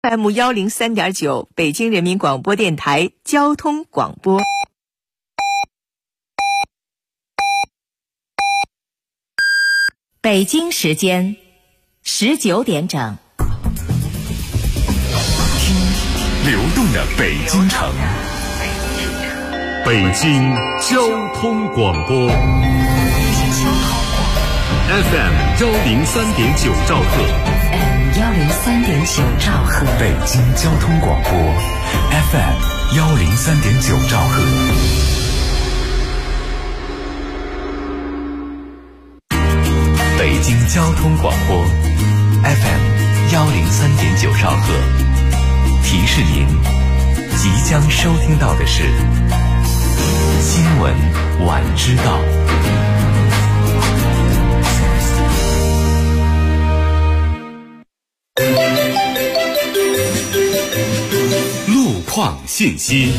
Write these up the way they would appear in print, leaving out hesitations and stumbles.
FM103.9，北京人民广播电台交通广播。北京时间19点整。 听流动的北京城，北京交通广播 FM103.9兆赫 103.9兆赫， 北京交通广播 FM103.9兆赫。北京交通广播 FM103.9兆赫，提示您即将收听到的是新闻晚知道。路况信息。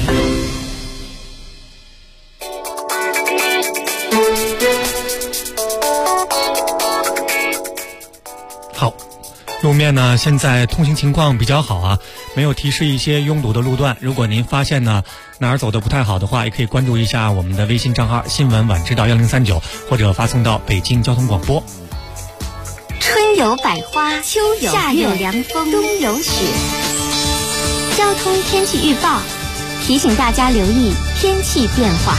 好，路面呢现在通行情况比较好啊，没有提示一些拥堵的路段。如果您发现呢哪儿走的不太好的话，也可以关注一下我们的微信账号新闻晚知道1039，或者发送到北京交通广播。 春有百花，秋有夏有凉风，冬有雪。交通天气预报提醒大家留意天气变化。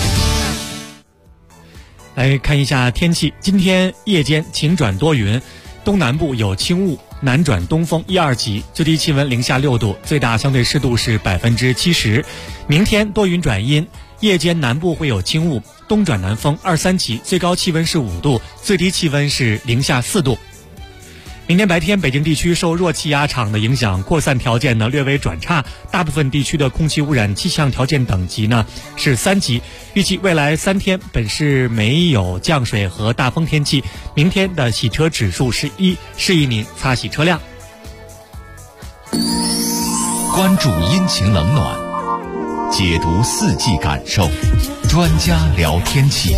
来看一下天气，今天夜间晴转多云，东南部有轻雾，南转东风1、2级，最低气温零下6度，最大相对湿度是70%。明天多云转阴，夜间南部会有轻雾，东转南风2、3级，最高气温是5度，最低气温是零下4度。明天白天，北京地区受弱气压场的影响，扩散条件呢略微转差，大部分地区的空气污染气象条件等级呢是3级。预计未来3天本市没有降水和大风天气，明天的洗车指数是1，示意您擦洗车辆。 关注阴晴冷暖，解读四季感受，专家聊天气。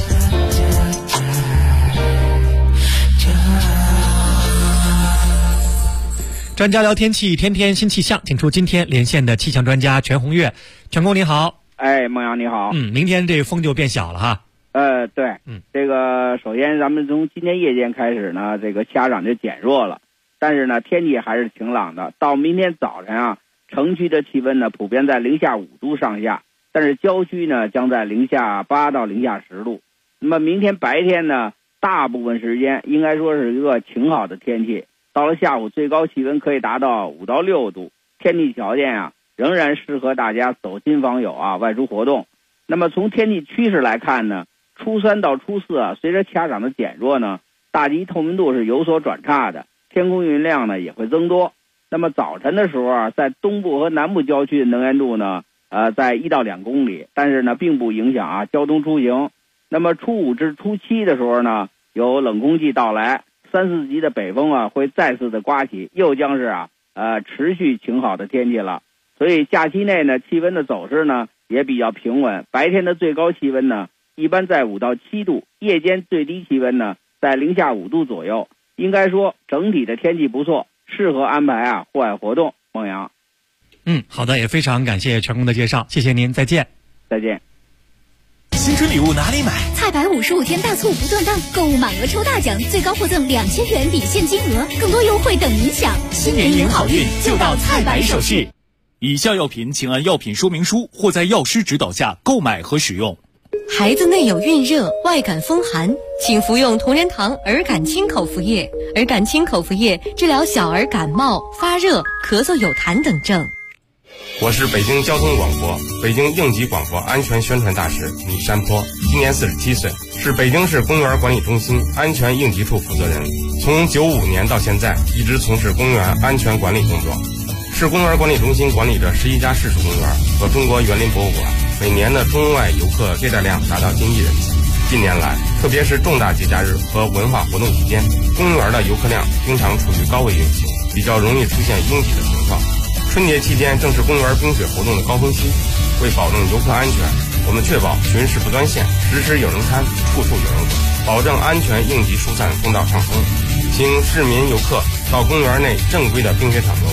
专家聊天气，天天新气象，请出今天连线的气象专家全红月。全工你好。 孟阳你好。 明天这风就变小了哈。 对，这个首先咱们从今天夜间开始呢，这个气压场就减弱了，但是呢天气还是晴朗的。到明天早晨啊，城区的气温呢普遍在零下5度上下，但是郊区呢将在零下8到零下10度。那么明天白天呢，大部分时间应该说是一个晴好的天气。到了下午，最高气温可以达到5到6度，天气条件啊仍然适合大家走亲访友啊外出活动。那么从天气趋势来看呢，初3到初4啊，随着气压场的减弱呢，大气透明度是有所转差的，天空云量呢也会增多。那么早晨的时候啊，在东部和南部郊区的能见度呢在1到2公里，但是呢并不影响交通出行。那么初5至初7的时候呢，有冷空气到来，3、4级的北风会再次的刮起，又将是持续晴好的天气了。所以假期内呢，气温的走势呢也比较平稳，白天的最高气温呢一般在5到7度，夜间最低气温呢在零下5度左右。应该说整体的天气不错，适合安排户外活动。孟阳。 好的，也非常感谢全工的介绍，谢谢您，再见。 再见。 新春礼物哪里买？ 菜百55天大促不断档，购物满额抽大奖，最高获赠2000元抵现金额，更多优惠等您享。 新年迎好运，就到菜百首饰。 以下药品请按药品说明书或在药师指导下购买和使用。 孩子内有孕热、外感风寒，请服用同仁堂儿感清口服液。儿感清口服液治疗小儿感冒、发热、咳嗽有痰等症。 我是北京交通广播、北京应急广播安全宣传大使米山坡，今年47岁，是北京市公园管理中心安全应急处负责人。从95年到现在，一直从事公园安全管理工作。市公园管理中心管理着11家市属公园和中国园林博物馆，每年的中外游客接待量达到近1亿人次。近年来，特别是重大节假日和文化活动期间，公园的游客量经常处于高位运行，比较容易出现拥挤的情况。春节期间正是公园冰雪活动的高峰期，为保证游客安全，我们确保巡视不断线，时时有人看，处处有人管，保证安全应急疏散通道畅通。请市民游客到公园内正规的冰雪场游玩，不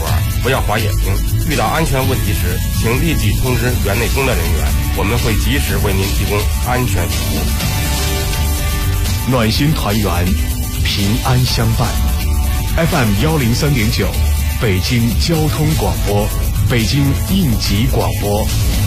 不要划野坪。遇到安全问题时，请立即通知园内工作人员，我们会及时为您提供安全服务。 暖心团圆，平安相伴。FM 103.9，北京交通广播，北京应急广播。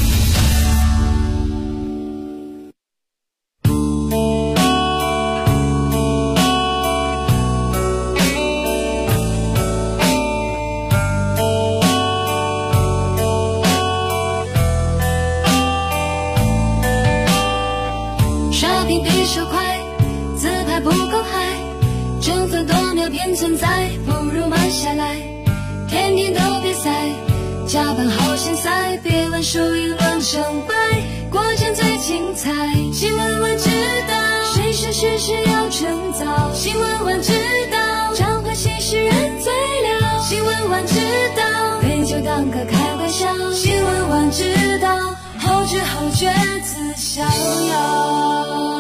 刷屏比手快，自拍不够嗨，争分夺秒便存在，不如慢下来。天天都比赛，加班好现在，别问输赢论成败，过程最精彩。新闻晚知道，谁是事实要称早。新闻晚知道，常欢喜使人醉了。新闻晚知道，杯酒当歌开玩笑。新闻晚知道，后知后觉自逍遥。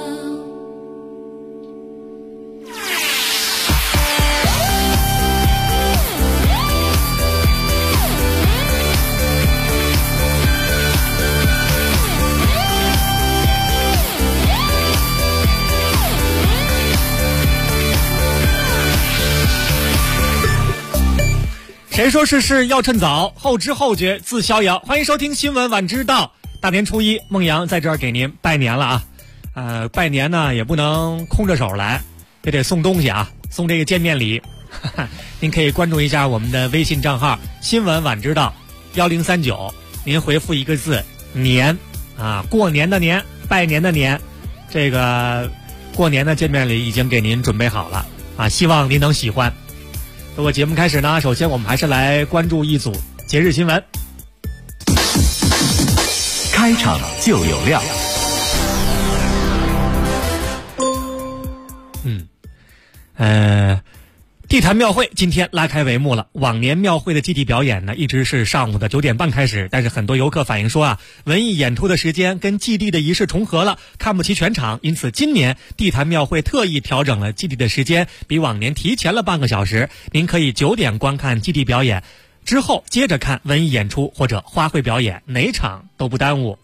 谁说事事要趁早，后知后觉自逍遥。欢迎收听新闻晚知道。大年初一，孟阳在这儿给您拜年了啊！拜年呢也不能空着手来，也得送东西啊，送这个见面礼。您可以关注一下我们的微信账号新闻晚知道1039，您回复一个字年啊，过年的年，拜年的年。这个过年的见面礼已经给您准备好了啊，希望您能喜欢。不过节目开始呢，首先我们还是来关注一组节日新闻。 开场就有料。 地坛庙会今天拉开帷幕了。往年庙会的集体表演呢，一直是上午的9点半开始，但是很多游客反映说啊，文艺演出的时间跟祭地的仪式重合了，看不齐全场。因此今年地坛庙会特意调整了祭地的时间，比往年提前了半个小时。您可以9点观看祭地表演，之后接着看文艺演出或者花卉表演，哪场都不耽误。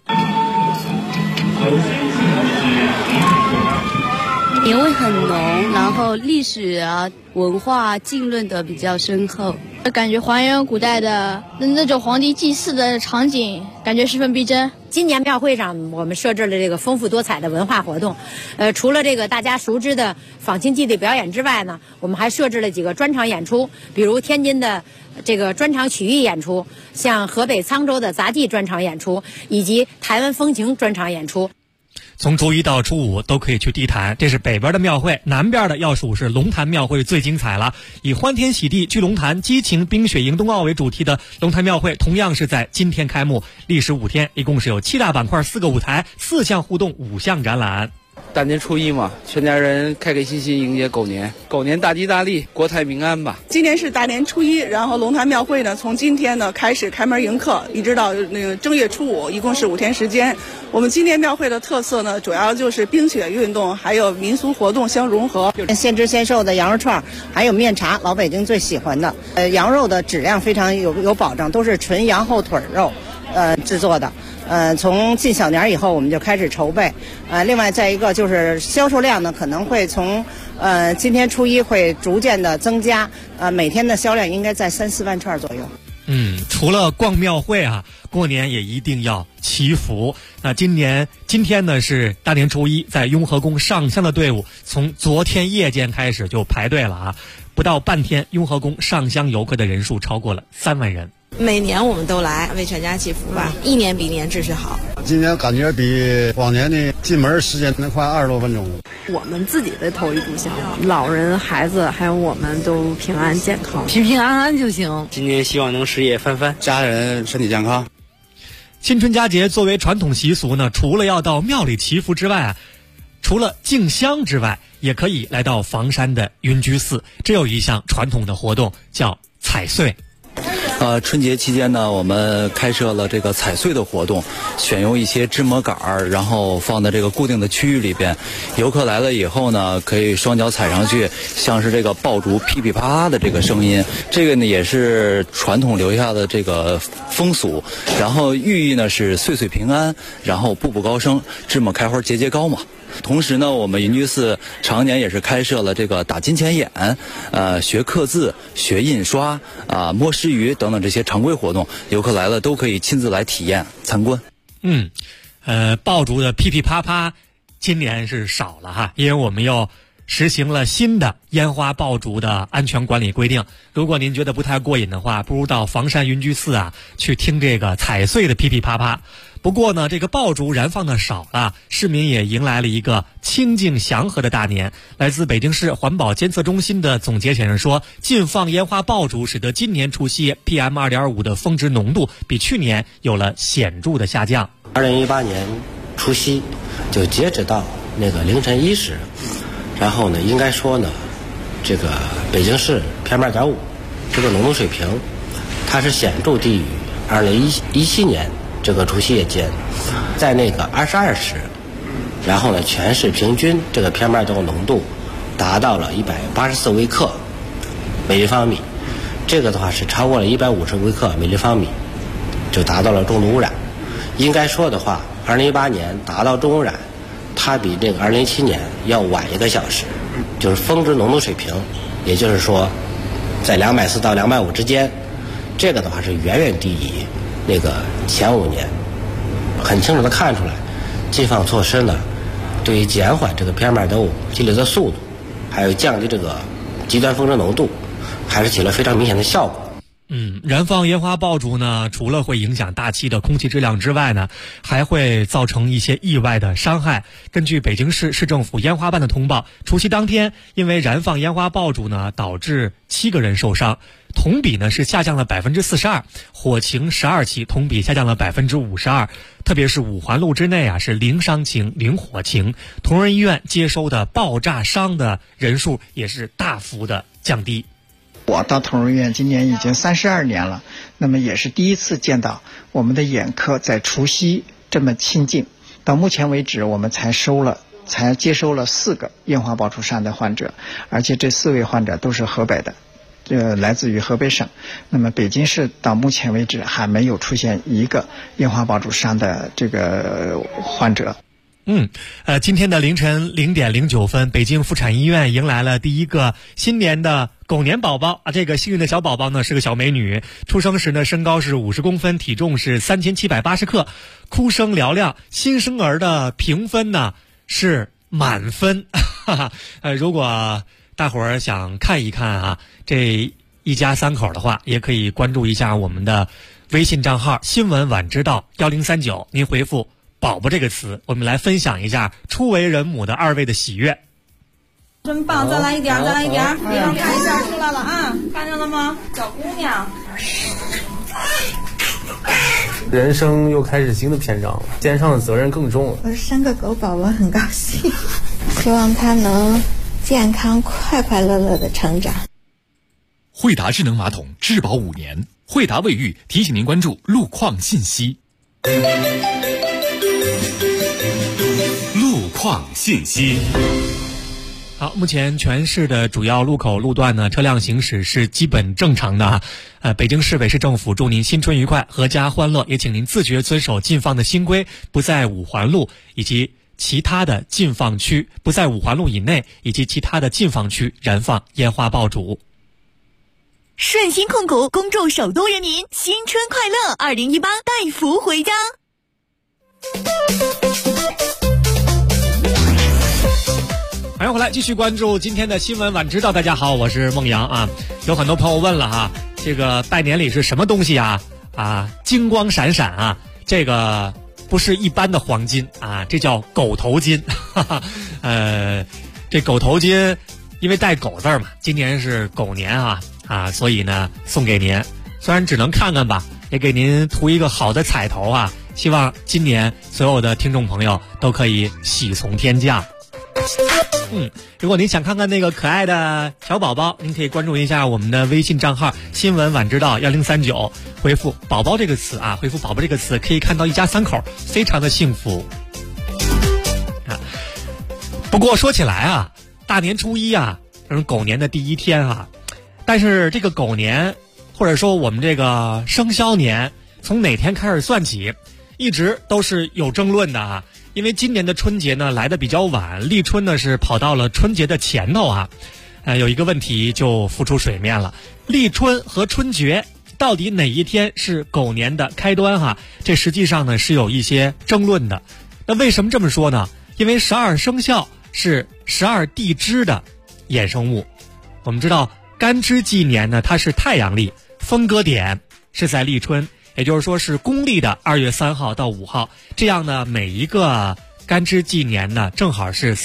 年味很浓，然后历史啊文化浸润的比较深厚， 感觉还原古代的那种皇帝祭祀的场景，感觉十分逼真。 今年庙会上我们设置了这个丰富多彩的文化活动，除了这个大家熟知的仿清祭地表演之外呢，我们还设置了几个专场演出，比如天津的这个专场曲艺演出，像河北沧州的杂技专场演出，以及台湾风情专场演出。 从初一到初五都可以去地坛，这是北边的庙会，南边的要数是龙潭庙会最精彩了。以欢天喜地去龙潭，激情冰雪迎冬奥为主题的龙潭庙会，同样是在今天开幕，历时5天，一共是有7大板块、4个舞台、4项互动、5项展览。 大年初一嘛，全家人开开心心迎接狗年，狗年大吉大利，国泰民安吧。 今年是大年初一，然后龙潭庙会呢，从今天呢开始开门迎客，一直到那个正月初5，一共是5天时间。我们今年庙会的特色呢，主要就是冰雪运动还有民俗活动相融合。 现吃现售的羊肉串，还有面茶，老北京最喜欢的。羊肉的质量非常有保证，都是纯羊后腿肉，制作的。从进小年以后我们就开始筹备，另外再一个就是销售量呢可能会从今天初一会逐渐的增加，每天的销量应该在3、4万串左右。 除了逛庙会啊，过年也一定要祈福。那今天呢是大年初一，在雍和宫上香的队伍从昨天夜间开始就排队了啊，不到半天，雍和宫上香游客的人数超过了3万人。 每年我们都来为全家祈福吧，一年比一年秩序好。 今年感觉比往年的进门时间能快20多分钟。 我们自己的头一炷香，老人、孩子还有我们都平安健康， 平平安安就行。 今年希望能事业翻番， 家人身体健康。 新春佳节作为传统习俗呢，除了要到庙里祈福之外啊，除了敬香之外，也可以来到房山的云居寺，这有一项传统的活动叫踩岁。 春节期间呢，我们开设了这个踩碎的活动，选用一些芝麻杆儿，然后放在这个固定的区域里边。游客来了以后呢，可以双脚踩上去，像是这个爆竹噼噼啪啪的这个声音。这个呢也是传统留下的这个风俗，然后寓意呢是岁岁平安，然后步步高升，芝麻开花节节高嘛。同时呢，我们云居寺常年也是开设了这个打金钱眼、学刻字、学印刷、摸石鱼等等这些常规活动，游客来了都可以亲自来体验参观。 爆竹的噼噼啪啪，今年是少了哈，因为我们又实行了新的烟花爆竹的安全管理规定。如果您觉得不太过瘾的话，不如到房山云居寺去听这个踩碎的噼噼啪啪。不过呢，这个爆竹燃放的少了，市民也迎来了一个清静祥和的大年。来自北京市环保监测中心的总结显示说，禁放烟花爆竹使得今年除夕 PM2.5 的峰值浓度比去年有了显著的下降。 2018年除夕就截止到那个凌晨1时，然后呢，应该说呢，这个北京市 PM2.5 这个浓度水平，它是显著低于2017年这个除夕夜间，在那个22时，然后呢，全市平均这个 PM2.5 浓度达到了184微克每立方米，这个的话是超过了150微克每立方米，就达到了重度污染。应该说的话，2018年达到重污染，它比这个2017年要晚1个小时，就是峰值浓度水平，也就是说，在240到250之间，这个的话是远远低于那个前5年，很清楚的看出来，禁放措施呢，对于减缓这个 PM2.5 积累的速度，还有降低这个极端峰值浓度，还是起了非常明显的效果。 燃放烟花爆竹呢，除了会影响大气的空气质量之外呢，还会造成一些意外的伤害。根据北京市市政府烟花办的通报，除夕当天因为燃放烟花爆竹呢，导致7个人受伤，同比呢是下降了42%，火情12起，同比下降了52%。特别是5环路之内是零伤情、零火情，同仁医院接收的爆炸伤的人数也是大幅的降低。 我到同仁医院今年已经32年了，那么也是第一次见到我们的眼科在除夕这么亲近。到目前为止，我们才接收了4个烟花爆竹伤的患者，而且这4位患者都是河北的，来自于河北省。那么北京市到目前为止还没有出现1个烟花爆竹伤的这个患者。 今天的凌晨0点09分，北京妇产医院迎来了第一个新年的狗年宝宝这个幸运的小宝宝呢是个小美女，出生时呢身高是50公分，体重是3780克，哭声嘹亮，新生儿的评分呢是满分。如果大伙儿想看一看这一家3口的话，也可以关注一下我们的微信账号新闻晚知道1039，您回复宝宝这个词，我们来分享一下初为人母的2位的喜悦。 真棒，再来一点，再来一点，别让看一下，出来了看见了吗？小姑娘， 人生又开始新的篇章了，肩上的责任更重了。 我生个狗宝宝很高兴，希望他能健康快快乐乐的成长。 惠达智能马桶质保5年，惠达卫浴提醒您关注路况信息。路况信息。 好，目前全市的主要路口路段呢，车辆行驶是基本正常的北京市委市政府祝您新春愉快，阖家欢乐，也请您自觉遵守禁放的新规，不在5环路以及其他的禁放区，不在5环路以内以及其他的禁放区燃放烟花爆竹。 顺鑫控股恭祝首都人民新春快乐，2018带福回家。 欢迎回来，继续关注今天的新闻晚知道。大家好，我是孟阳有很多朋友问了这个拜年礼是什么东西金光闪闪这个不是一般的黄金这叫狗头金。这狗头金因为带狗字嘛，今年是狗年所以呢送给您，虽然只能看看吧，也给您图一个好的彩头希望今年所有的听众朋友都可以喜从天降。 如果您想看看那个可爱的小宝宝，您可以关注一下我们的微信账号新闻晚知道1039，回复宝宝这个词啊，回复宝宝这个词可以看到一家三口非常的幸福啊。不过说起来啊，大年初一啊，这是狗年的第一天啊，但是这个狗年或者说我们这个生肖年从哪天开始算起，一直都是有争论的啊。因为今年的春节呢来得比较晚，立春呢是跑到了春节的前头啊。有一个问题就浮出水面了，立春和春节到底哪一天是狗年的开端哈？这实际上呢是有一些争论的。那为什么这么说呢？因为12生肖是12地支的衍生物。我们知道干支纪年呢它是太阳历，分割点是在立春，也就是说是公历的2月3号到5号，这样呢每一个干支纪年呢正好是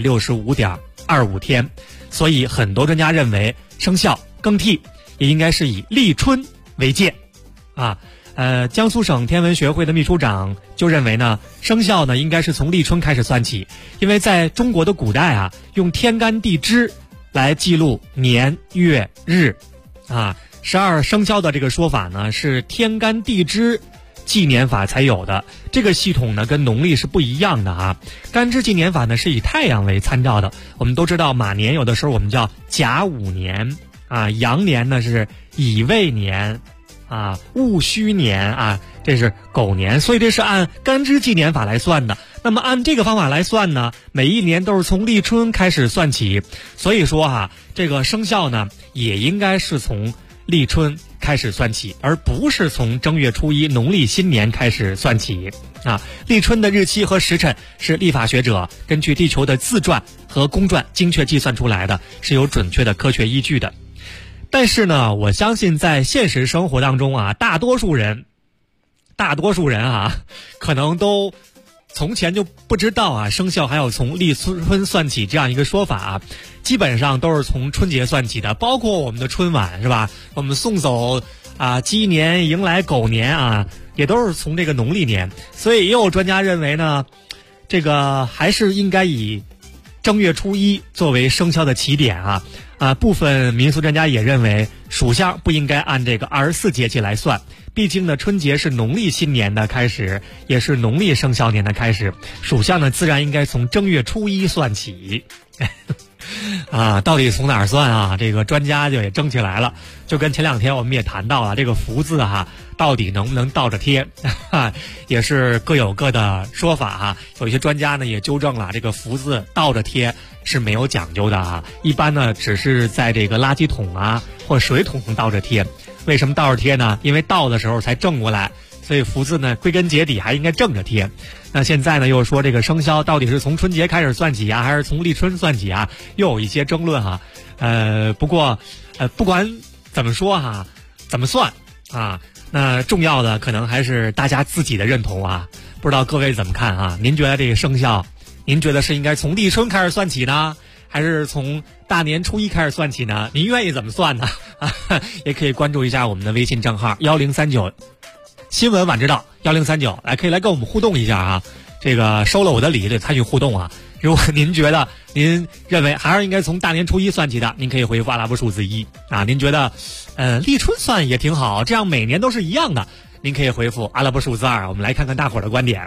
365.25天，所以很多专家认为生肖更替也应该是以立春为界啊。江苏省天文学会的秘书长就认为呢，生肖呢应该是从立春开始算起，因为在中国的古代啊，用天干地支来记录年月日啊。12生肖的这个说法呢是天干地支纪年法才有的，这个系统呢跟农历是不一样的啊。干支纪年法呢是以太阳为参照的，我们都知道马年有的时候我们叫甲午年啊，羊年呢是乙未年啊，戊戌年啊，这是狗年，所以这是按干支纪年法来算的。那么按这个方法来算呢，每一年都是从立春开始算起，所以说哈，这个生肖呢也应该是从立春开始算起，而不是从正月初一农历新年开始算起啊。立春的日期和时辰是历法学者根据地球的自转和公转精确计算出来的，是有准确的科学依据的。但是呢，我相信在现实生活当中啊，大多数人啊，可能都从前就不知道啊，生肖还要从立春算起这样一个说法啊。基本上都是从春节算起的，包括我们的春晚是吧？我们送走啊鸡年迎来狗年啊，也都是从这个农历年。所以也有专家认为呢，这个还是应该以正月初一作为生肖的起点啊。部分民俗专家也认为属相不应该按这个24节气来算，毕竟呢春节是农历新年的开始，也是农历生肖年的开始，属相呢自然应该从正月初一算起。啊，到底从哪儿算啊？这个专家就也争起来了。就跟前两天我们也谈到了这个福字哈，到底能不能倒着贴，也是各有各的说法哈。有一些专家呢也纠正了，这个福字倒着贴是没有讲究的啊，一般呢只是在这个垃圾桶啊或水桶上倒着贴。为什么倒着贴呢？因为倒的时候才正过来，所以福字呢归根结底还应该正着贴。那现在呢又说这个生肖到底是从春节开始算起啊，还是从立春算起啊，又有一些争论哈。不过不管怎么说哈，怎么算啊，那重要的可能还是大家自己的认同啊。不知道各位怎么看啊？您觉得这个生肖，您觉得是应该从立春开始算起呢，还是从大年初一开始算起呢？您愿意怎么算呢？也可以关注一下我们的微信账号1039新闻晚知道1039，可以来跟我们互动一下啊。这个收了我的礼得参与互动啊。如果您觉得您认为还是应该从大年初一算起的，您可以回复阿拉伯数字1啊。您觉得立春算也挺好，这样每年都是一样的，您可以回复阿拉伯数字2。我们来看看大伙儿的观点。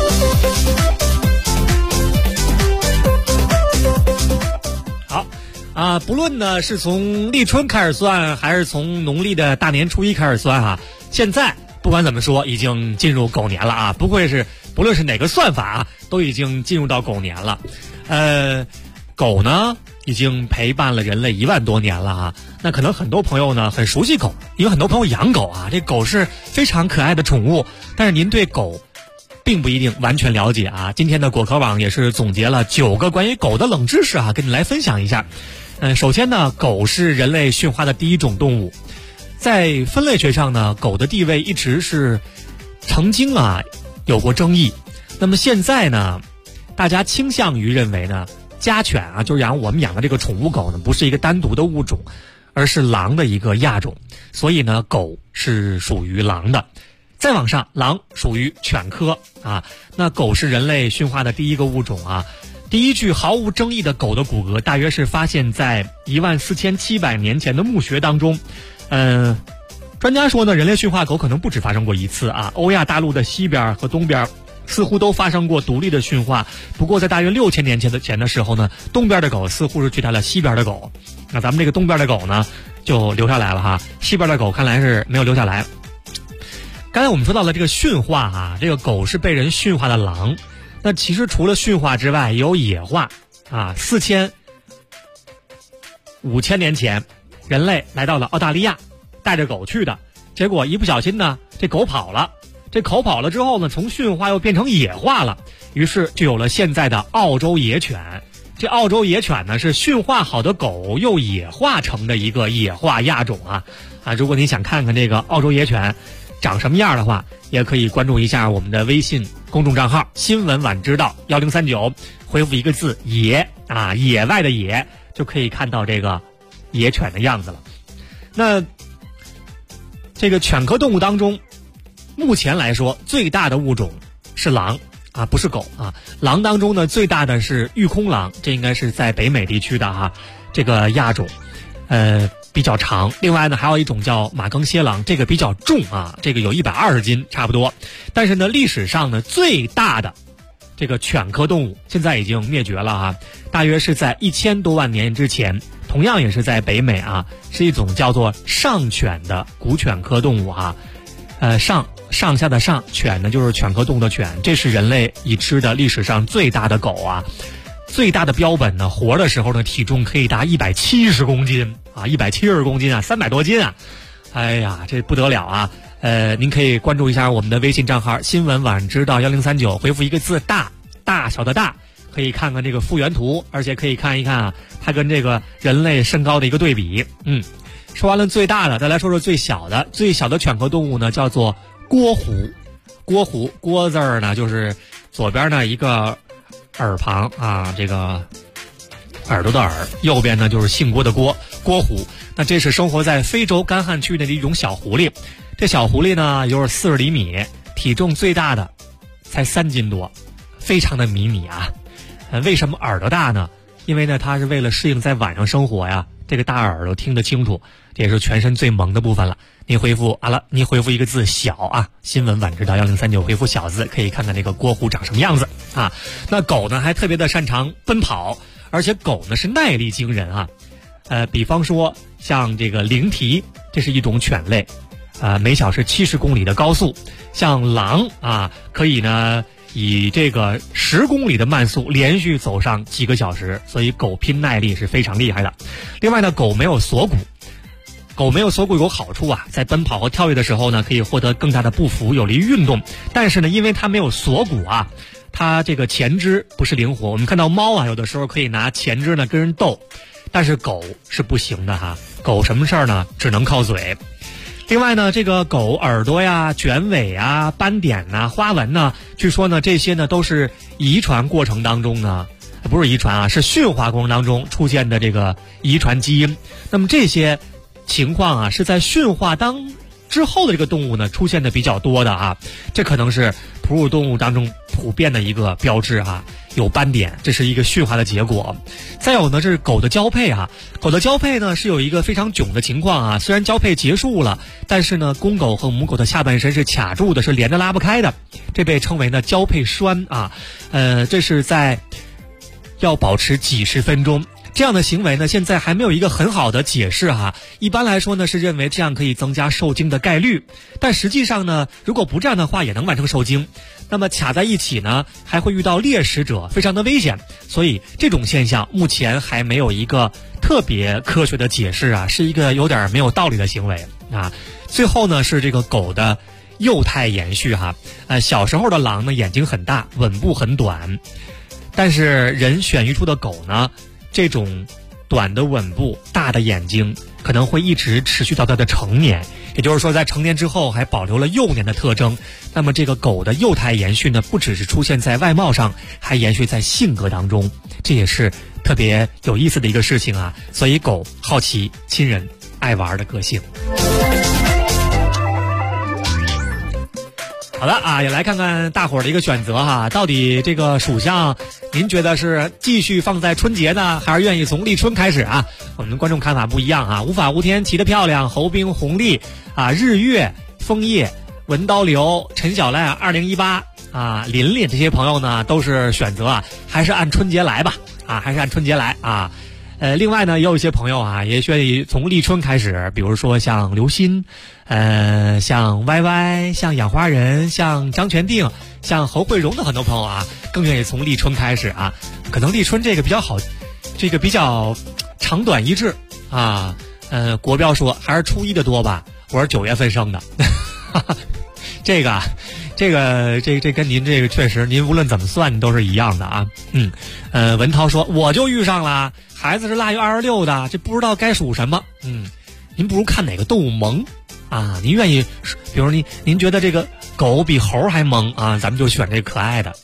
好啊，不论呢是从立春开始算，还是从农历的大年初一开始算啊，现在不管怎么说已经进入狗年了啊，不论是哪个算法啊，都已经进入到狗年了。狗呢已经陪伴了人类1万多年了啊。那可能很多朋友呢很熟悉狗，因为很多朋友养狗啊，这狗是非常可爱的宠物，但是您对狗并不一定完全了解啊。今天的果壳网也是总结了9个关于狗的冷知识啊，跟你来分享一下。首先呢，狗是人类驯化的第一种动物，在分类学上呢，狗的地位一直是曾经啊有过争议。那么现在呢，大家倾向于认为呢，家犬啊，就是我们养的这个宠物狗呢，不是一个单独的物种，而是狼的一个亚种，所以呢，狗是属于狼的。再往上，狼属于犬科啊。那狗是人类驯化的第一个物种啊。 第一具毫无争议的狗的骨骼，大约是发现在14700年前的墓穴当中。专家说呢，人类驯化狗可能不止发生过一次啊。欧亚大陆的西边和东边似乎都发生过独立的驯化，不过在大约6000年前的时候呢，东边的狗似乎是取代了西边的狗。那咱们这个东边的狗呢，就留下来了哈，西边的狗看来是没有留下来。刚才我们说到了这个驯化啊，这个狗是被人驯化的狼。那其实除了驯化之外，也有野化啊。5000年前，人类来到了澳大利亚，带着狗去的，结果一不小心呢，这狗跑了。这狗跑了之后呢，从驯化又变成野化了，于是就有了现在的澳洲野犬。这澳洲野犬呢，是驯化好的狗又野化成的一个野化亚种啊。如果你想看看这个澳洲野犬长什么样的话，也可以关注一下我们的微信公众账号新闻晚知道1039，回复一个字野啊，野外的野，就可以看到这个野犬的样子了。那这个犬科动物当中，目前来说最大的物种是狼啊，不是狗啊。狼当中呢，最大的是玉空狼，这应该是在北美地区的哈，这个亚种比较长。另外呢，还有一种叫马更蝎狼，这个比较重啊，这个有120斤差不多。但是呢，历史上呢最大的这个犬科动物现在已经灭绝了啊，大约是在1000多万年之前，同样也是在北美啊，是一种叫做上犬的古犬科动物啊。上下的上，犬呢就是犬科动物的犬，这是人类已知的历史上最大的狗啊。最大的标本呢，活的时候呢，体重可以达170公斤啊，170公斤啊，300多斤啊，哎呀，这不得了啊！您可以关注一下我们的微信账号新闻晚知道1039，回复一个字大，大小的大，可以看看这个复原图，而且可以看一看啊，它跟这个人类身高的一个对比。说完了最大的，再来说说最小的。最小的犬科动物呢，叫做蝈蝣。蝈字儿呢，就是左边呢一个耳旁啊，这个耳朵的耳，右边呢就是姓郭的郭，蝈蝣。那这是生活在非洲干旱区的一种小狐狸。这小狐狸呢有40厘米，体重最大的才3斤多，非常的迷你啊。为什么耳朵大呢？因为呢它是为了适应在晚上生活呀，这个大耳朵听得清楚，这也是全身最萌的部分了。您回复一个字小啊，新闻晚知道1039，回复小字，可以看看这个蝈蝣长什么样子啊。那狗呢还特别的擅长奔跑，而且狗呢是耐力惊人啊。比方说像这个灵缇，这是一种犬类，每小时70公里的高速。像狼啊，可以呢以这个10公里的慢速连续走上几个小时，所以狗拼耐力是非常厉害的。另外呢，狗没有锁骨。狗没有锁骨有好处啊，在奔跑和跳跃的时候呢，可以获得更大的步幅，有利于运动。但是呢，因为它没有锁骨啊，它这个前肢不是灵活。我们看到猫啊，有的时候可以拿前肢呢跟人斗，但是狗是不行的哈。狗什么事儿呢？只能靠嘴。另外呢，这个狗耳朵呀、卷尾啊、斑点呐、花纹呢，据说呢这些呢都是遗传过程当中呢，不是遗传啊，是驯化过程当中出现的这个遗传基因。那么这些情况啊，是在驯化之后的这个动物呢出现的比较多的啊，这可能是哺乳动物当中普遍的一个标志啊，有斑点，这是一个驯化的结果。再有呢，这是狗的交配啊，狗的交配呢是有一个非常囧的情况啊，虽然交配结束了，但是呢，公狗和母狗的下半身是卡住的，是连着拉不开的，这被称为呢交配栓啊，这是在要保持几十分钟。这样的行为呢，现在还没有一个很好的解释哈。一般来说呢，是认为这样可以增加受精的概率，但实际上呢，如果不这样的话，也能完成受精。那么卡在一起呢，还会遇到猎食者，非常的危险。所以这种现象目前还没有一个特别科学的解释啊，是一个有点没有道理的行为啊。最后呢，是这个狗的幼态延续哈。小时候的狼呢，眼睛很大，吻部很短，但是人选育出的狗呢，这种短的吻部、大的眼睛可能会一直持续到它的成年，也就是说在成年之后还保留了幼年的特征。那么这个狗的幼态延续呢，不只是出现在外貌上，还延续在性格当中，这也是特别有意思的一个事情啊。所以狗好奇、亲人、爱玩的个性。 好的啊，也来看看大伙儿的一个选择哈，到底这个属相，您觉得是继续放在春节呢，还是愿意从立春开始啊？我们观众看法不一样啊。无法无天骑得漂亮，侯冰红丽啊，日月枫叶文刀流陈小赖2018啊，琳琳这些朋友呢都是选择啊，还是按春节来吧啊，还是按春节来啊。另外呢，也有一些朋友啊，也愿意从立春开始，比如说像刘鑫，像歪歪，像养花人，像张全定，像侯慧荣的很多朋友啊，更愿意从立春开始啊。可能立春这个比较好，这个比较长短一致啊。国标说还是初一的多吧，我是9月份生的，这跟您这个确实，您无论怎么算，你都是一样的啊。文涛说我就遇上了。孩子是腊月26的，这不知道该属什么。您不如看哪个动物萌啊？您愿意，比如您觉得这个狗比猴还萌啊？咱们就选这个可爱的。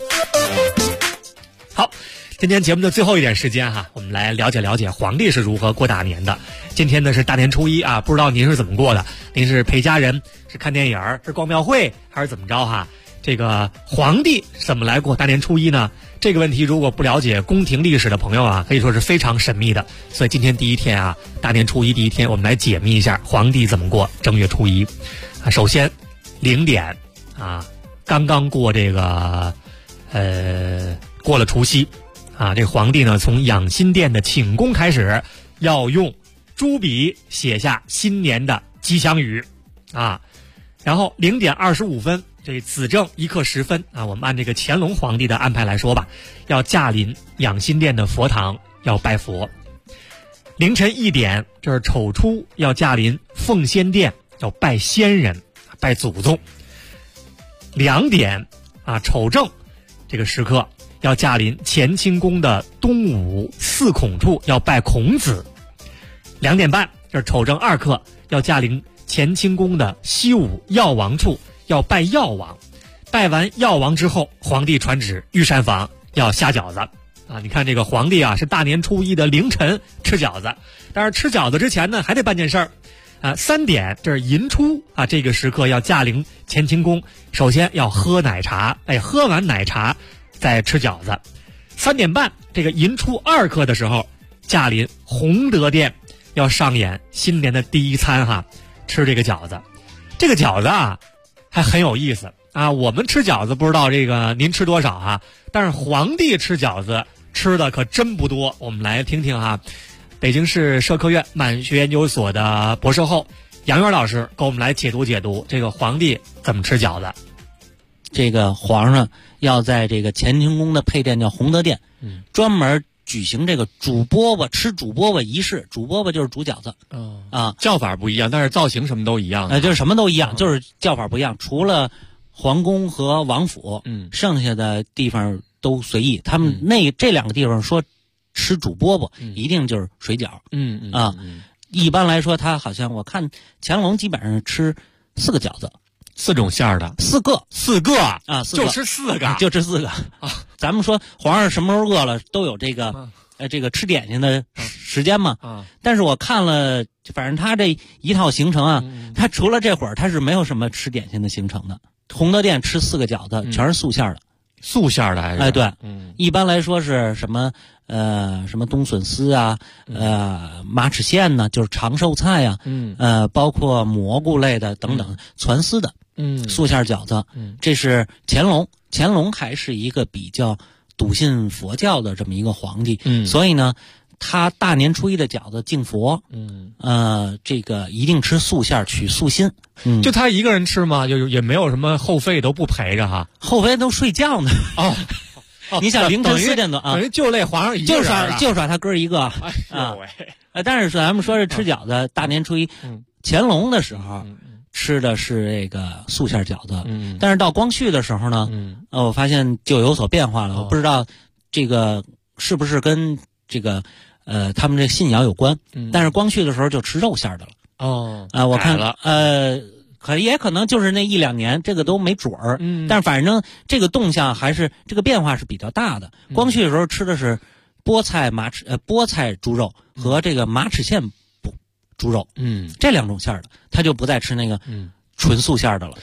好，今天节目的最后一点时间哈，我们来了解了解皇帝是如何过大年的。今天呢是大年初一啊，不知道您是怎么过的？您是陪家人，是看电影，是逛庙会，还是怎么着哈？这个皇帝怎么来过大年初一呢？这个问题如果不了解宫廷历史的朋友啊，可以说是非常神秘的。所以今天第一天啊，大年初一第一天，我们来解密一下皇帝怎么过正月初一。首先0点啊，刚刚过这个过了除夕啊，这个皇帝呢从养心殿的寝宫开始，要用朱笔写下新年的吉祥语啊，然后0点25分。这子正1刻10分啊，我们按这个乾隆皇帝的安排来说吧，要驾临养心殿的佛堂，要拜佛。凌晨1点，这是丑初，要驾临奉先殿，要拜先人，拜祖宗。2点啊，丑正这个时刻要驾临乾清宫的东午4孔处，要拜孔子。2点半，这是丑正2刻，要驾临乾清宫的西午药王处，要拜药王。拜完药王之后，皇帝传旨御膳房要下饺子啊！你看这个皇帝啊，是大年初一的凌晨吃饺子，但是吃饺子之前呢，还得办件事儿啊。3点，这是寅初啊，这个时刻要驾临乾清宫，首先要喝奶茶，喝完奶茶再吃饺子。3点半，这个寅初2刻的时候，驾临洪德殿，要上演新年的第一餐哈，吃这个饺子。这个饺子啊，还很有意思啊！我们吃饺子不知道这个您吃多少哈，但是皇帝吃饺子吃的可真不多。我们来听听哈，北京市社科院满学研究所的博士后杨元老师给我们来解读解读这个皇帝怎么吃饺子。 这个皇上要在这个乾清宫的配殿叫洪德殿，专门举行这个煮饽饽吃煮饽饽仪式。煮饽饽就是煮饺子叫法不一样，但是造型什么都一样就是什么都一样，就是叫法不一样。除了皇宫和王府，剩下的地方都随意。他们这2个地方说吃煮饽饽，一定就是水饺。一般来说，他好像我看乾隆基本上吃4个饺子 ，4种馅儿的 ，4个啊，4个就吃4个， 就吃4个啊。咱们说皇上什么时候饿了都有这个这个吃点心的时间嘛。但是我看了，反正他这一套行程啊，他除了这会儿他是没有什么吃点心的行程的。洪德殿吃4个饺子，全是素馅的。 素馅的还是？ 对，一般来说是什么什么冬笋丝啊，马齿苋呢，就是长寿菜啊，包括蘑菇类的等等，全丝的，素馅饺子。这是乾隆还是一个比较笃信佛教的这么一个皇帝，所以呢，他大年初一的饺子敬佛，这个一定吃素馅取素心。 就他一个人吃吗？就也没有什么后妃都不陪着哈？ 后妃都睡觉呢。你想凌晨4点多啊？ 等于就累皇上一个人就耍他哥一个啊！但是咱们说是吃饺子，大年初一，乾隆的时候吃的是这个素馅饺子，但是到光绪的时候呢，我发现就有所变化了。我不知道这个是不是跟这个他们这信仰有关，但是光绪的时候就吃肉馅的了。我看了，也可能就是那1-2年，这个都没准儿。但是反正这个动向还是这个变化是比较大的。光绪的时候吃的是菠菜猪肉和这个马齿苋猪肉，这2种馅的，他就不再吃那个纯素馅的了。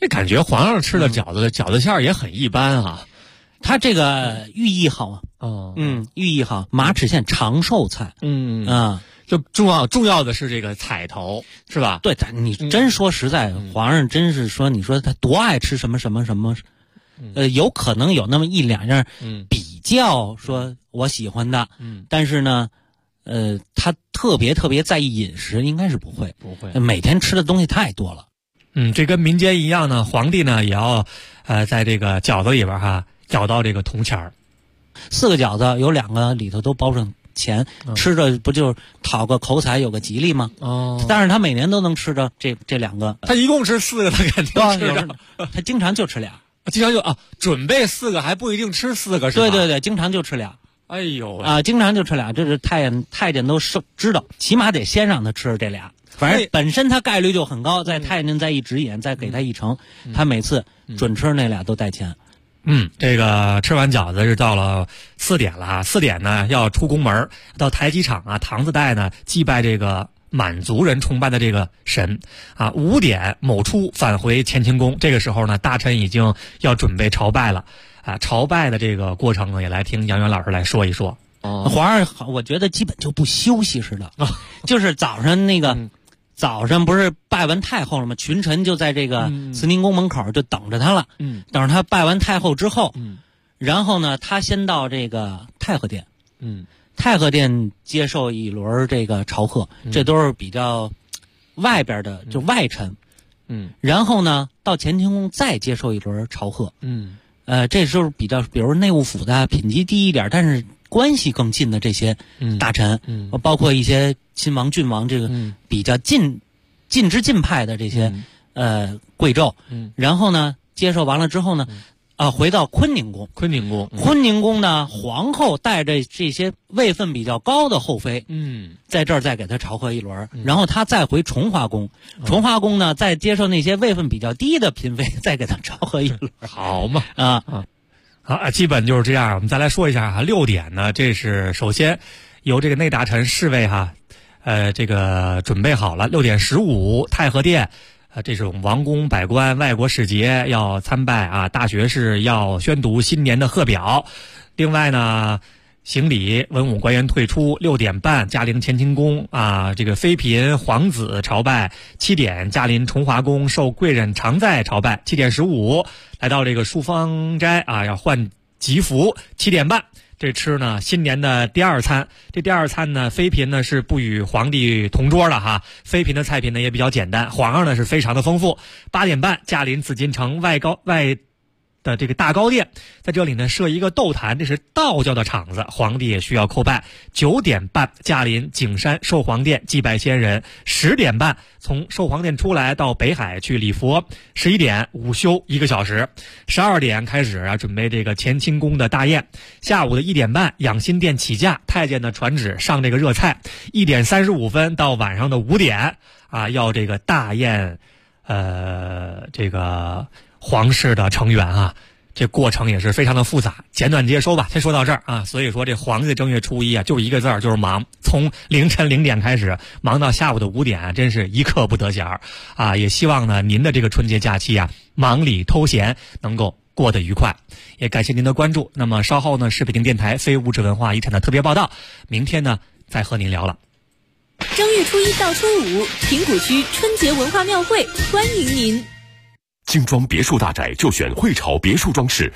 这感觉皇上吃的饺子馅儿也很一般啊。 它这个寓意好啊，寓意好，马齿苋长寿菜， 就重要的是这个彩头，是吧？ 对，你真说实在，皇上真是说，你说他多爱吃什么什么什么，有可能有那么一两样，比较说我喜欢的，但是呢，他特别在意饮食，应该是不会，每天吃的东西太多了。 这跟民间一样呢，皇帝呢也要在这个饺子里边哈找到这个铜钱儿。 4个饺子有2个里头都包上钱，吃着不就是讨个口彩有个吉利吗？但是他每年都能吃着这2个。 他一共吃4个，他肯定吃着。 他经常就吃俩， 经常就准备4个还不一定吃4个是吧？ 对，经常就吃俩。 哎呦经常就吃俩，这是太监都知道，起码得先让他吃这俩。反正本身他概率就很高，在太监再一指引，再给他一盛，他每次准吃那俩都带钱。 这个吃完饺子是到了4点了啊，4点呢要出宫门，到台基场啊，堂子带呢祭拜这个满族人崇拜的这个神啊。5点某出返回乾清宫，这个时候呢，大臣已经要准备朝拜了啊。朝拜的这个过程呢，也来听杨元老师来说一说。 皇上我觉得基本就不休息似的，就是早上那个。早上不是拜完太后了吗？群臣就在这个慈宁宫门口就等着他了。等着他拜完太后之后，然后呢，他先到这个太和殿。太和殿接受一轮这个朝贺，这都是比较外边的，就外臣。然后呢，到乾清宫再接受一轮朝贺。这时候比较，比如内务府的品级低一点，但是关系更近的这些大臣，包括一些亲王、郡王，这个比较近之近派的这些贵胄，然后呢，接受完了之后呢，回到坤宁宫。坤宁宫呢，皇后带着这些位分比较高的后妃，在这儿再给他朝贺一轮，然后他再回崇华宫。崇华宫呢，再接受那些位分比较低的嫔妃，再给他朝贺一轮。 好嘛好，基本就是这样。我们再来说一下6点呢，这是首先由这个内大臣侍卫这个准备好了。6点15，太和殿，这种王公百官、外国使节要参拜啊，大学士要宣读新年的贺表。另外呢，行礼，文武官员退出。6点半，驾临乾清宫啊，这个妃嫔、皇子朝拜。7点，驾临崇华宫，受贵人常在朝拜。7点15，来到这个淑芳斋啊，要换吉服。7点半，这吃呢新年的第2餐。这第2餐呢，妃嫔呢是不与皇帝同桌的哈，妃嫔的菜品呢也比较简单，皇上呢是非常的丰富。8点半，驾临紫禁城外的这个大高殿，在这里呢设一个斗坛，这是道教的场子，皇帝也需要叩拜。9点半，驾临景山寿皇殿祭拜先人。10点半，从寿皇殿出来到北海去礼佛。11点午休1个小时。12点开始准备这个乾清宫的大宴。下午的1点半，养心殿起驾，太监的传旨上这个热菜。1点35分到晚上的5点要这个大宴，这个皇室的成员啊，这过程也是非常的复杂，简短接收吧，先说到这儿啊。所以说这皇帝的正月初一就一个字儿，就是忙，从凌晨0点开始忙到下午的5点，真是一刻不得闲啊。也希望呢您的这个春节假期忙里偷闲能够过得愉快，也感谢您的关注。那么稍后呢是北京电台非物质文化遗产的特别报道，明天呢再和您聊了。 正月初一到初五，平谷区春节文化庙会欢迎您。 精装别墅大宅就选汇潮别墅装饰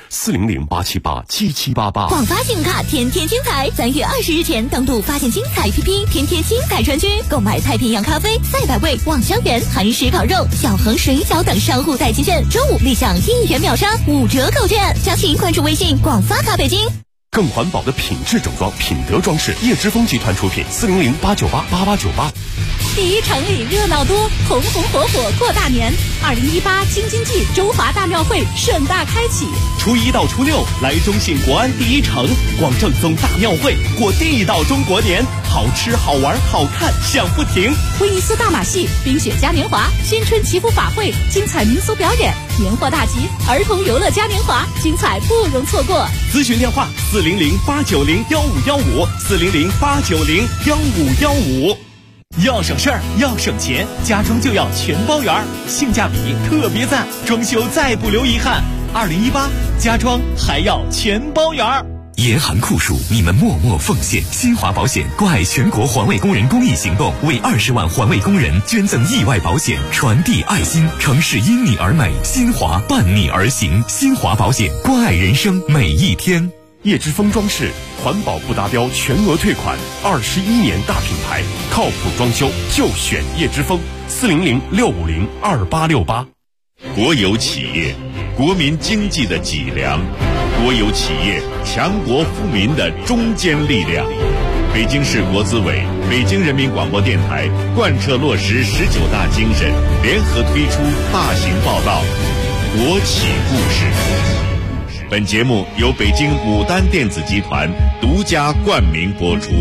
，400-878-7788。 广发信用卡天天精彩，3月20日前登录发现精彩 APP， 天天精彩专区购买太平洋咖啡、赛百味、望香园、韩式烤肉、小恒水饺等商户代金券，周5立享1元秒杀5折购券。详情关注微信广发卡北京。 更环保的品质整装，品德装饰，叶之峰集团出品，400-898-8898。 第一城里热闹多，红红火火过大年。2018京津冀中华大庙会盛大开启， 初1到初6来中信国安第一城，逛正宗大庙会，过地道中国年，好吃好玩好看享不停。 威尼斯大马戏、冰雪嘉年华、新春祈福法会，精彩民俗表演，年货大集，儿童游乐嘉年华，精彩不容错过。 咨询电话400-890-1515，400-890-1515。 要省事儿，要省钱，家装就要全包圆，性价比特别赞，装修再不留遗憾。2018家装还要全包圆。 严寒酷暑，你们默默奉献。新华保险关爱全国环卫工人公益行动，为20万环卫工人捐赠意外保险，传递爱心。城市因你而美，新华伴你而行。新华保险，关爱人生每一天。 叶之峰装饰，环保不达标全额退款，21年大品牌，靠谱装修就选叶之峰，400-650-2868。 国有企业，国民经济的脊梁；国有企业，强国富民的中坚力量。北京市国资委、北京人民广播电台贯彻落实19大精神，联合推出大型报道《国企故事》。本节目由北京牡丹电子集团独家冠名播出。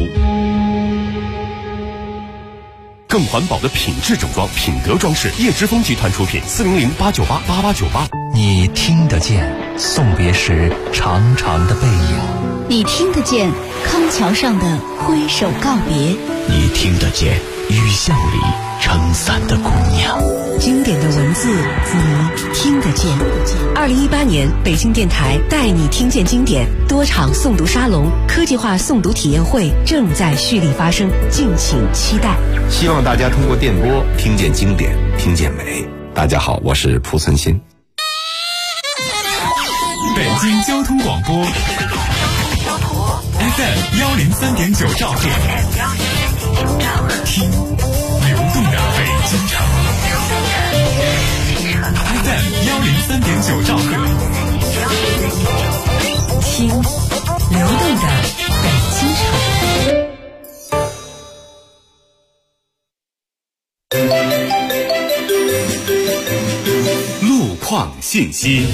更环保的品质整装，品德装饰，叶之峰集团出品，400-898-8898。 你听得见送别时长长的背影， 你听得见康桥上的挥手告别， 你听得见雨巷里撑伞的姑娘。 经典的文字，你听得见。2018年，北京电台带你听见经典多场诵读沙龙、科技化诵读体验会正在蓄力发生，敬请期待。 希望大家通过电波听见经典，听见美。大家好，我是蒲存昕。 北京交通广播 FM 103.9兆赫，听流动的北京城。FM 103.9兆赫， 听流动的北京城。 路况信息。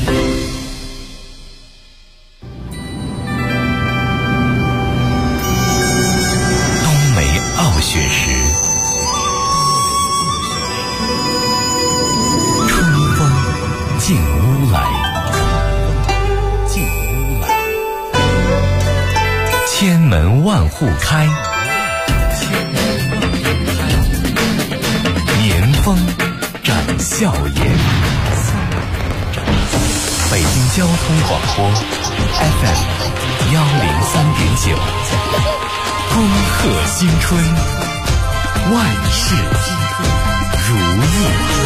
雪时，春风进屋来，千门万户开，年风展笑颜。北京交通广播 FM 103.9，恭贺新春，万事如意。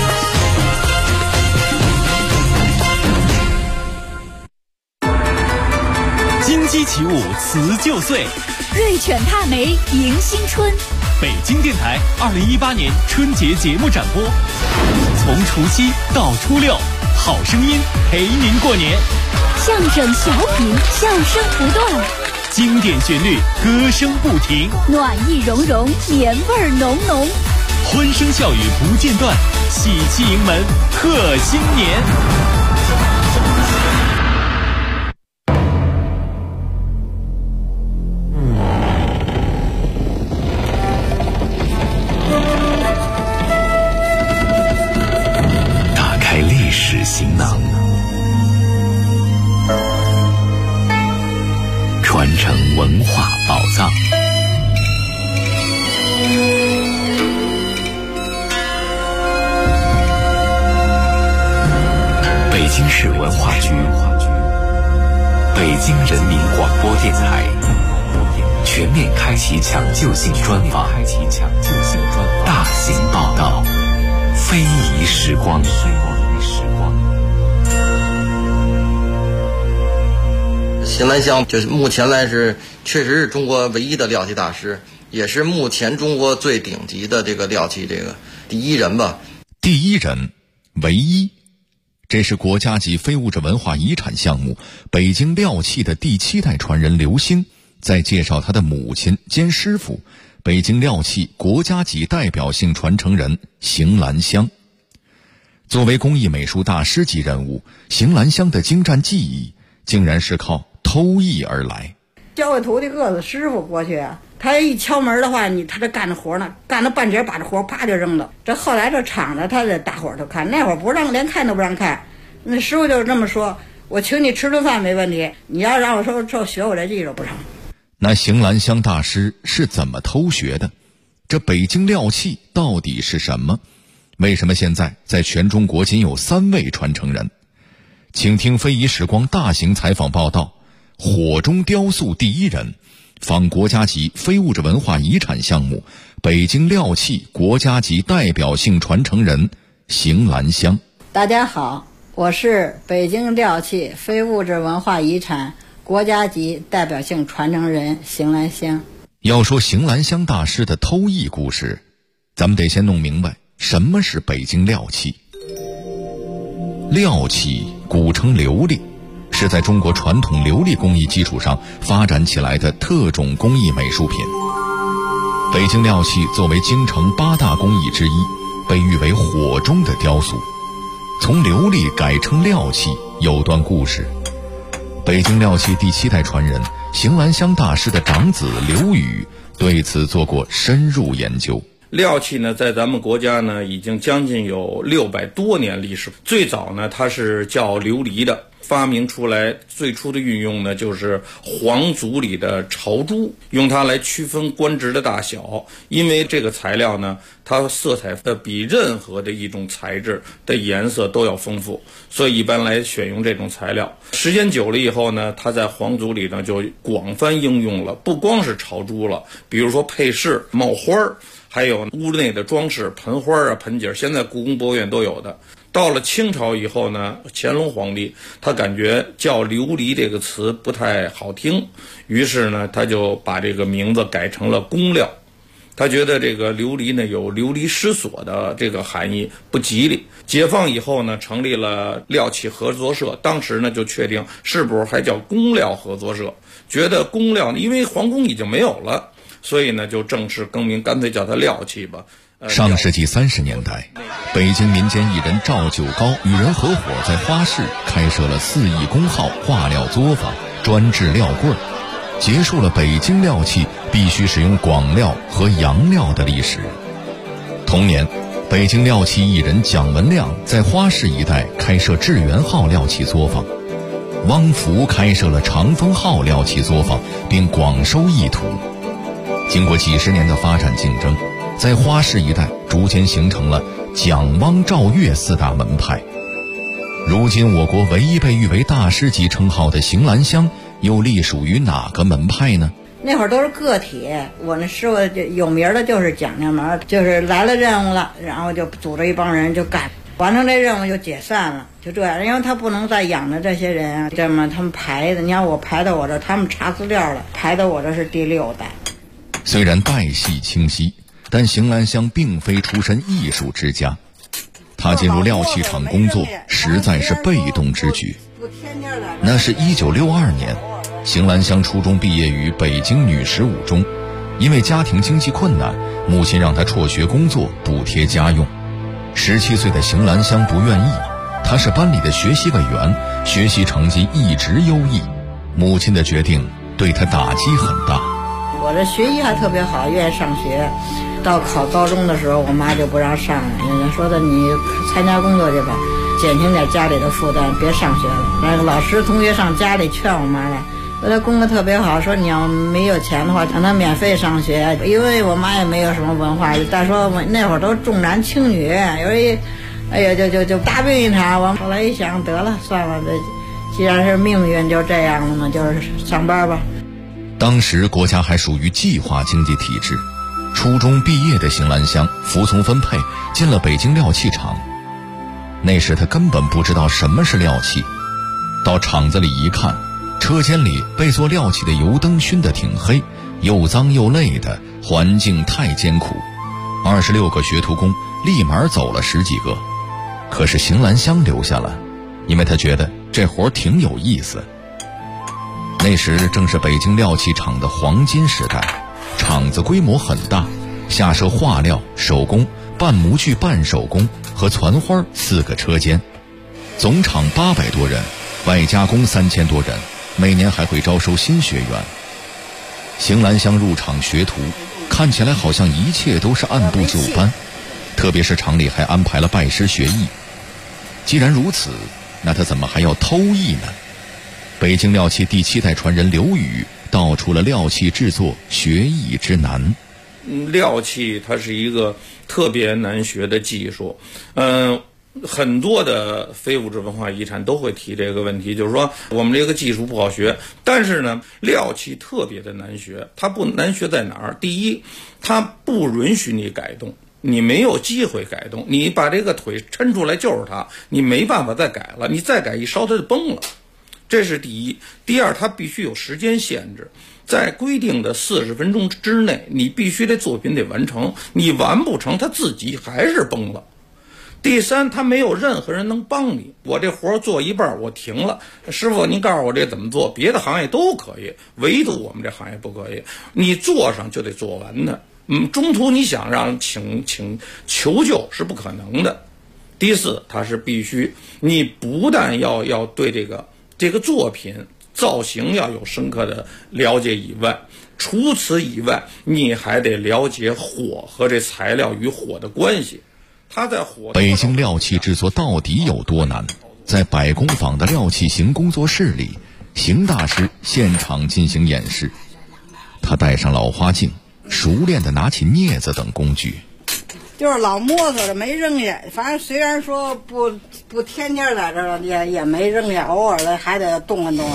金鸡起舞辞旧岁， 瑞犬踏梅迎新春。 北京电台2018年春节节目展播，从除夕到初六，好声音陪您过年。 相声小品，笑声不断。 经典旋律，歌声不停， 暖意融融，年味浓浓， 欢声笑语不间断，喜气迎门贺新年。 打开历史行囊，传承文化宝藏。北京市文化局、北京人民广播电台全面开启抢救性专访，大型报道，非遗时光。 邢兰香就是目前来是确实是中国唯一的料器大师，也是目前中国最顶级的这个料器这个第一人吧。 第一人，唯一，这是国家级非物质文化遗产项目北京料器的第7代传人刘星在介绍他的母亲兼师傅，北京料器国家级代表性传承人邢兰香。作为工艺美术大师级人物，邢兰香的精湛技艺竟然是靠偷艺而来。 教个徒弟个子师傅过去啊，他一敲门的话，他这干着活呢，干到半截把这活啪就扔了。这后来这厂子他得大伙儿都看，那会儿不让，连看都不让看。那师傅就是这么说，我请你吃顿饭没问题，你要让我说学我这技术不成。 那邢兰香大师是怎么偷学的？ 这北京料器到底是什么？为什么现在在全中国仅有3位传承人？请听非遗时光大型采访报道，火中雕塑第一人，访国家级非物质文化遗产项目北京料器国家级代表性传承人邢兰香。 大家好，我是北京料器非物质文化遗产国家级代表性传承人邢兰香。 要说邢兰香大师的偷艺故事，咱们得先弄明白什么是北京料器。料器古称琉璃，是在中国传统琉璃工艺基础上发展起来的特种工艺美术品。北京料器作为京城8大工艺之一，被誉为火中的雕塑。从琉璃改称料器有段故事。北京料器第7代传人邢兰香大师的长子刘宇对此做过深入研究。 料器呢，在咱们国家呢，已经将近有600多年历史。最早呢，它是叫琉璃的，发明出来最初的运用呢，就是皇族里的朝珠，用它来区分官职的大小。因为这个材料呢，它色彩比任何的一种材质的颜色都要丰富，所以一般来选用这种材料。时间久了以后呢，它在皇族里呢就广泛应用了，不光是朝珠了，比如说配饰、帽花儿，还有屋内的装饰，盆花啊、盆景，现在故宫博物院都有的。到了清朝以后呢，乾隆皇帝他感觉叫琉璃这个词不太好听，于是呢他就把这个名字改成了工料。他觉得这个琉璃呢有流离失所的这个含义，不吉利。解放以后呢，成立了料器合作社，当时呢就确定是不是还叫工料合作社，觉得工料呢因为皇宫已经没有了，所以呢就正式更名，干脆叫它料器吧。 上世纪30年代，北京民间艺人赵九高与人合伙在花市开设了4亿工号化料作坊，专制料棍儿，结束了北京料器必须使用广料和洋料的历史。同年，北京料器艺人蒋文亮在花市一带开设致元号料器作坊，汪福开设了长风号料器作坊，并广收艺徒。经过几十年的发展竞争，在花市一带逐渐形成了蒋、汪、赵、岳4大门派。如今我国唯一被誉为大师级称号的邢兰香又隶属于哪个门派呢？ 那会儿都是个体，我那师傅有名的就是蒋家门，就是来了任务了，然后就组织一帮人就干，完成这任务就解散了，就这样。因为他不能再养着这些人啊，这么他们排的，你看我排到我这，他们查资料了，排到我这是第6代。 虽然代系清晰，但邢兰香并非出身艺术之家，她进入料器厂工作实在是被动之举。那是1962年，邢兰香初中毕业于北京女十五中，因为家庭经济困难，母亲让她辍学工作补贴家用。17岁的邢兰香不愿意，她是班里的学习委员，学习成绩一直优异，母亲的决定对她打击很大。 我这学习还特别好，愿意上学。到考高中的时候，我妈就不让上了，人家说的你参加工作去吧，减轻点家里的负担，别上学了。那个老师同学上家里劝我妈了，说她功课特别好，说你要没有钱的话，让她免费上学。因为我妈也没有什么文化，再说我那会儿都重男轻女，有一，哎呀就大病一场。我后来一想，得了，算了，这既然是命运就这样了嘛，就是上班吧。 当时国家还属于计划经济体制，初中毕业的邢兰香服从分配进了北京料器厂。那时他根本不知道什么是料器，到厂子里一看，车间里被做料器的油灯熏得挺黑，又脏又累的，环境太艰苦。26个学徒工立马走了10几个，可是邢兰香留下了，因为他觉得这活挺有意思。那时正是北京料器厂的黄金时代，厂子规模很大，下设化料、手工、半模具、半手工和攒花4个车间，总厂800多人，外加工3000多人，每年还会招收新学员。邢兰香入厂学徒，看起来好像一切都是按部就班，特别是厂里还安排了拜师学艺。既然如此，那他怎么还要偷艺呢？北京料器第7代传人刘宇道出了料器制作学艺之难。 料器它是一个特别难学的技术，很多的非物质文化遗产都会提这个问题，就是说我们这个技术不好学，但是呢，料器特别的难学。它不难学在哪儿？第一，它不允许你改动，你没有机会改动。你把这个腿抻出来就是它，你没办法再改了，你再改一烧它就崩了。这是第一。第二，它必须有时间限制，在规定的40分钟之内，你必须这作品得完成。你完不成，它自己还是崩了。第三，他没有任何人能帮你。我这活做一半，我停了，师傅您告诉我这怎么做？别的行业都可以，唯独我们这行业不可以。你做上就得做完的，中途你想让请求救是不可能的。第四，它是必须，你不但要对这个作品造型要有深刻的了解以外，除此以外，你还得了解火和这材料与火的关系。 北京料器制作到底有多难？在百工坊的料器型工作室里，邢大师现场进行演示。他戴上老花镜，熟练地拿起镊子等工具。 就是老摸索着没扔下，反正虽然说不天天在这儿也没扔下，偶尔的还得动动。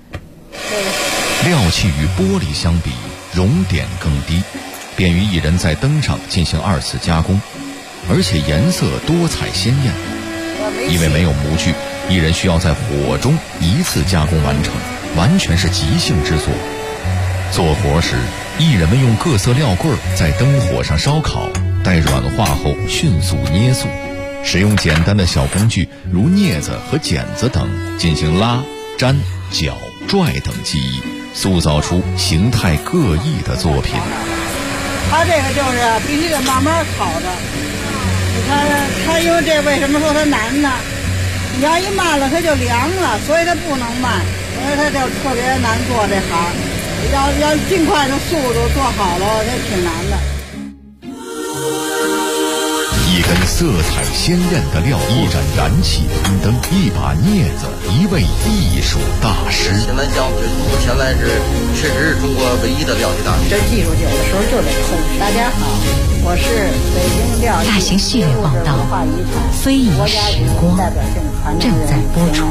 料器与玻璃相比，熔点更低，便于艺人在灯上进行2次加工。而且颜色多彩鲜艳，因为没有模具，艺人需要在火中一次加工完成，完全是即兴之作。做活时，艺人们用各色料棍在灯火上烧烤，待软化后迅速捏塑，使用简单的小工具如镊子和剪子等进行拉、粘、绞、拽等技艺，塑造出形态各异的作品。 它这个就是必须得慢慢烤的。它因为这为什么说它难呢？你要一慢了它就凉了，所以它不能慢，所以它就特别难做这行。要尽快的速度做好了，这挺难的。 一根色彩鲜艳的料，一盏燃气喷灯，一把镊子，一位艺术大师。 邢兰香目前来是确实是中国唯一的料理大师。 这技术有的时候就得控制。大家好，我是北京料理大型系列报道《非遗时光》正在播出。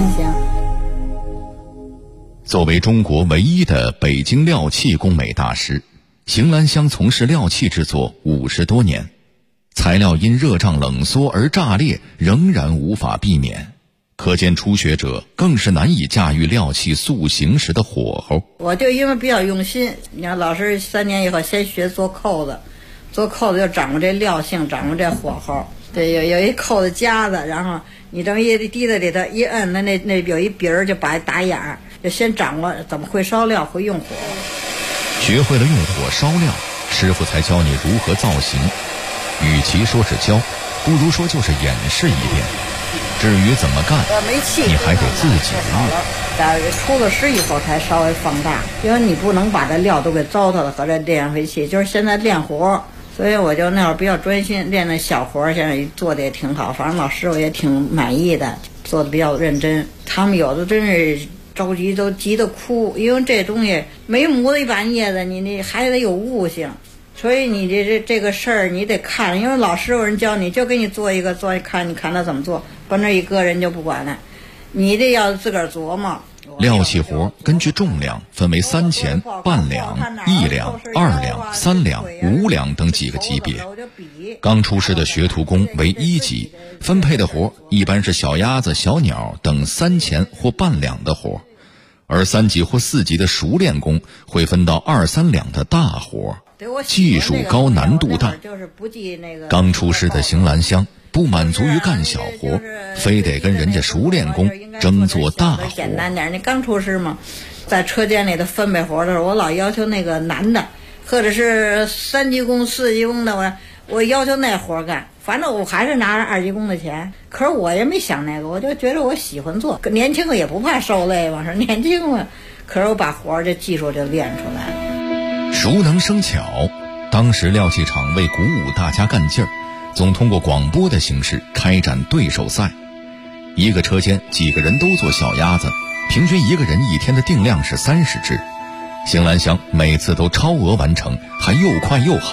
作为中国唯一的北京料器工美大师，邢兰香从事料器制作50多年。材料因热胀冷缩而炸裂，仍然无法避免，可见初学者更是难以驾驭料器塑形时的火候。 我就因为比较用心，你看老师3年以后先学做扣子，做扣子就掌握这料性，掌握这火候。对，有一扣子夹子，然后你这么一滴在里头一摁，那有一鼻儿就把打眼儿，就先掌握怎么会烧料，会用火。 学会了用火烧料，师傅才教你如何造型。与其说是教，不如说就是演示一遍。至于怎么干，你还得自己练。出了师以后才稍微放大，因为你不能把这料都给糟蹋了和这练回去。就是现在练活，所以我就那会儿比较专心练那小活，现在做的也挺好，反正老师我也挺满意的，做的比较认真。他们有的真是着急，都急得哭，因为这东西没磨的一把镊子，你还得有悟性。所以你这个事儿你得看，因为老师有人教你，就给你做一看，你看他怎么做，奔这一搁人就不管了，你这要自个儿琢磨。 料器活根据重量分为3钱、半两、1两、2两、3两、5两等几个级别。刚出师的学徒工为1级，分配的活一般是小鸭子、小鸟等3钱或半两的活，而3级或4级的熟练工会分到2、3两的大活。技术高难度大，刚出师的邢兰香不满足于干小活，非得跟人家熟练工争做大活。 简单点，你刚出师嘛，在车间里的分配活的时候，我老要求那个男的，或者是3级工、4级工的，我要求那活干。反正我还是拿着2级工的钱，可是我也没想那个，我就觉得我喜欢做，年轻也不怕受累嘛，是年轻嘛。可是我把活这技术就练出来了。 熟能生巧，当时料器厂为鼓舞大家干劲儿，总通过广播的形式开展对手赛。一个车间几个人都做小鸭子，平均一个人一天的定量是30只。邢兰香每次都超额完成，还又快又好，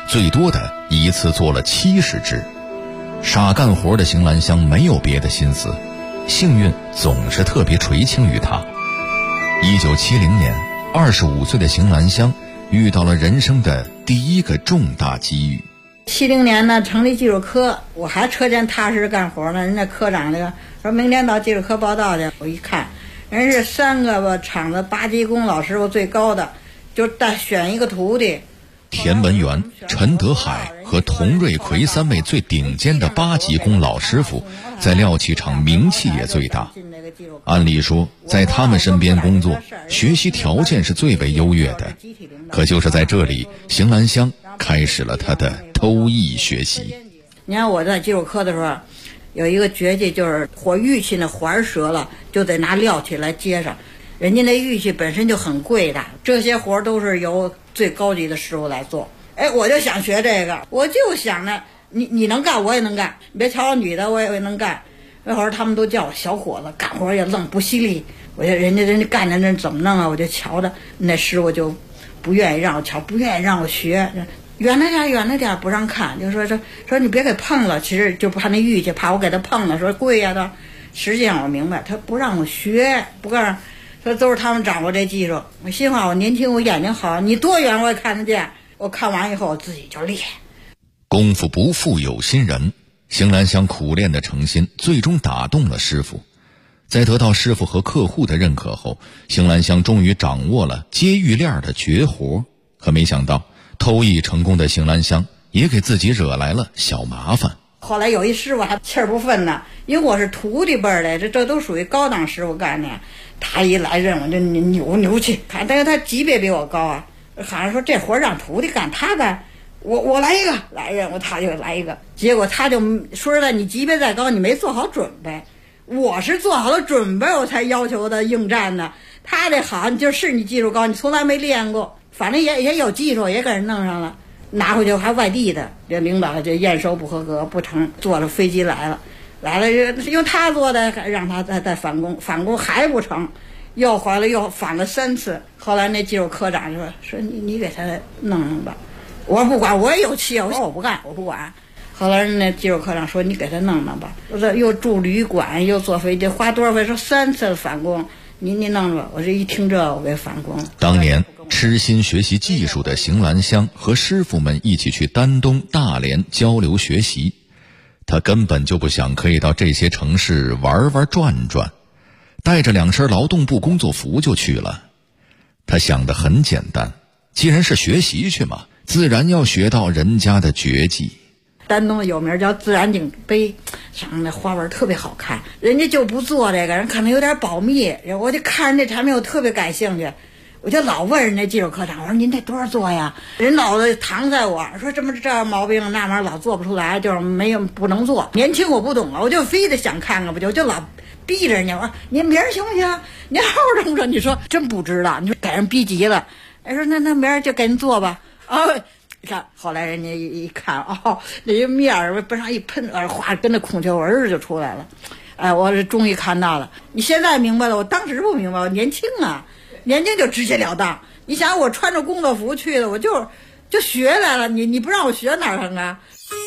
最多的一次做了70只。傻干活的邢兰香没有别的心思，幸运总是特别垂青于她。1970年，25岁的邢兰香遇到了人生的第一个重大机遇。 70年呢，成立技术科，我还车间踏实干活呢。人家科长说明天到技术科报道去。我一看，人是3个厂子8级工老师傅最高的，就再选一个徒弟。 田文元、陈德海和童瑞奎3位最顶尖的8级工老师傅，在料器厂名气也最大。按理说，在他们身边工作，学习条件是最为优越的。可就是在这里，邢兰香开始了她的偷艺学习。 你看我在技术科的时候，有一个绝技，就是火玉器那环折了，就得拿料器来接上。人家那玉器本身就很贵的，这些活都是由最高级的师傅来做。我就想学这个，我就想呢，你能干我也能干，你别瞧我女的我也能干。那会儿他们都叫我小伙子，干活也愣不犀利。我就人家干的那怎么弄啊？我就瞧着那师傅就不愿意让我瞧，不愿意让我学，远了点不让看，就说你别给碰了。其实就怕那玉器，怕我给他碰了，说贵呀的。实际上我明白，他不让我学，不告诉说都是他们掌握这技术。我心话，我年轻，我眼睛好，你多远我也看得见。我看完以后，我自己就练。 功夫不负有心人，邢兰香苦练的诚心最终打动了师傅。在得到师傅和客户的认可后，邢兰香终于掌握了接玉链的绝活。可没想到，偷艺成功的邢兰香也给自己惹来了小麻烦。 后来有一师傅还气儿不愤呢，因为我是徒弟辈儿的，这都属于高档师傅干的。他一来任我就牛气，看但是他级别比我高啊，好像说这活让徒弟干，他干，我来一个来任务，他就来一个。结果他就说实在，你级别再高，你没做好准备。我是做好了准备，我才要求的应战的。他这好，就是你技术高，你从来没练过，反正也有技术，也给人弄上了，拿回去还外地的，这领导就验收不合格，不成，坐着飞机来了，因为他做的，让他再返工还不成，又回来又返了3次。后来那技术科长说你给他弄弄吧。我说不管，我也有气，我说我不干，我不管。后来那技术科长说你给他弄弄吧，又住旅馆又坐飞机，花多少费？说3次返工，你弄着吧。我这一听这，我给返工。 当年痴心学习技术的邢兰香和师傅们一起去丹东、大连交流学习，他根本就不想可以到这些城市玩转转，带着2身劳动部工作服就去了。他想得很简单，既然是学习去嘛，自然要学到人家的绝技。 丹东有名叫自然景碑，上面那花纹特别好看，人家就不做这个，人可能有点保密。我就看这产品，我特别感兴趣，我就老问人家技术科长，我说您这多少做呀？人老子搪塞我说这样毛病那玩意儿老做不出来，就是不能做。年轻我不懂啊，我就非得想看看，就老逼着人家。我说您明儿行不行？您好好这么说，你说真不知道，你说给人逼急了。人说那明儿就给您做吧。你看，后来人家一看，那一面儿不上一喷，哗，跟那孔雀纹儿就出来了。我是终于看到了。你现在明白了，我当时不明白，我年轻啊，年轻就直截了当。你想我穿着工作服去的，我就学来了，你不让我学哪成啊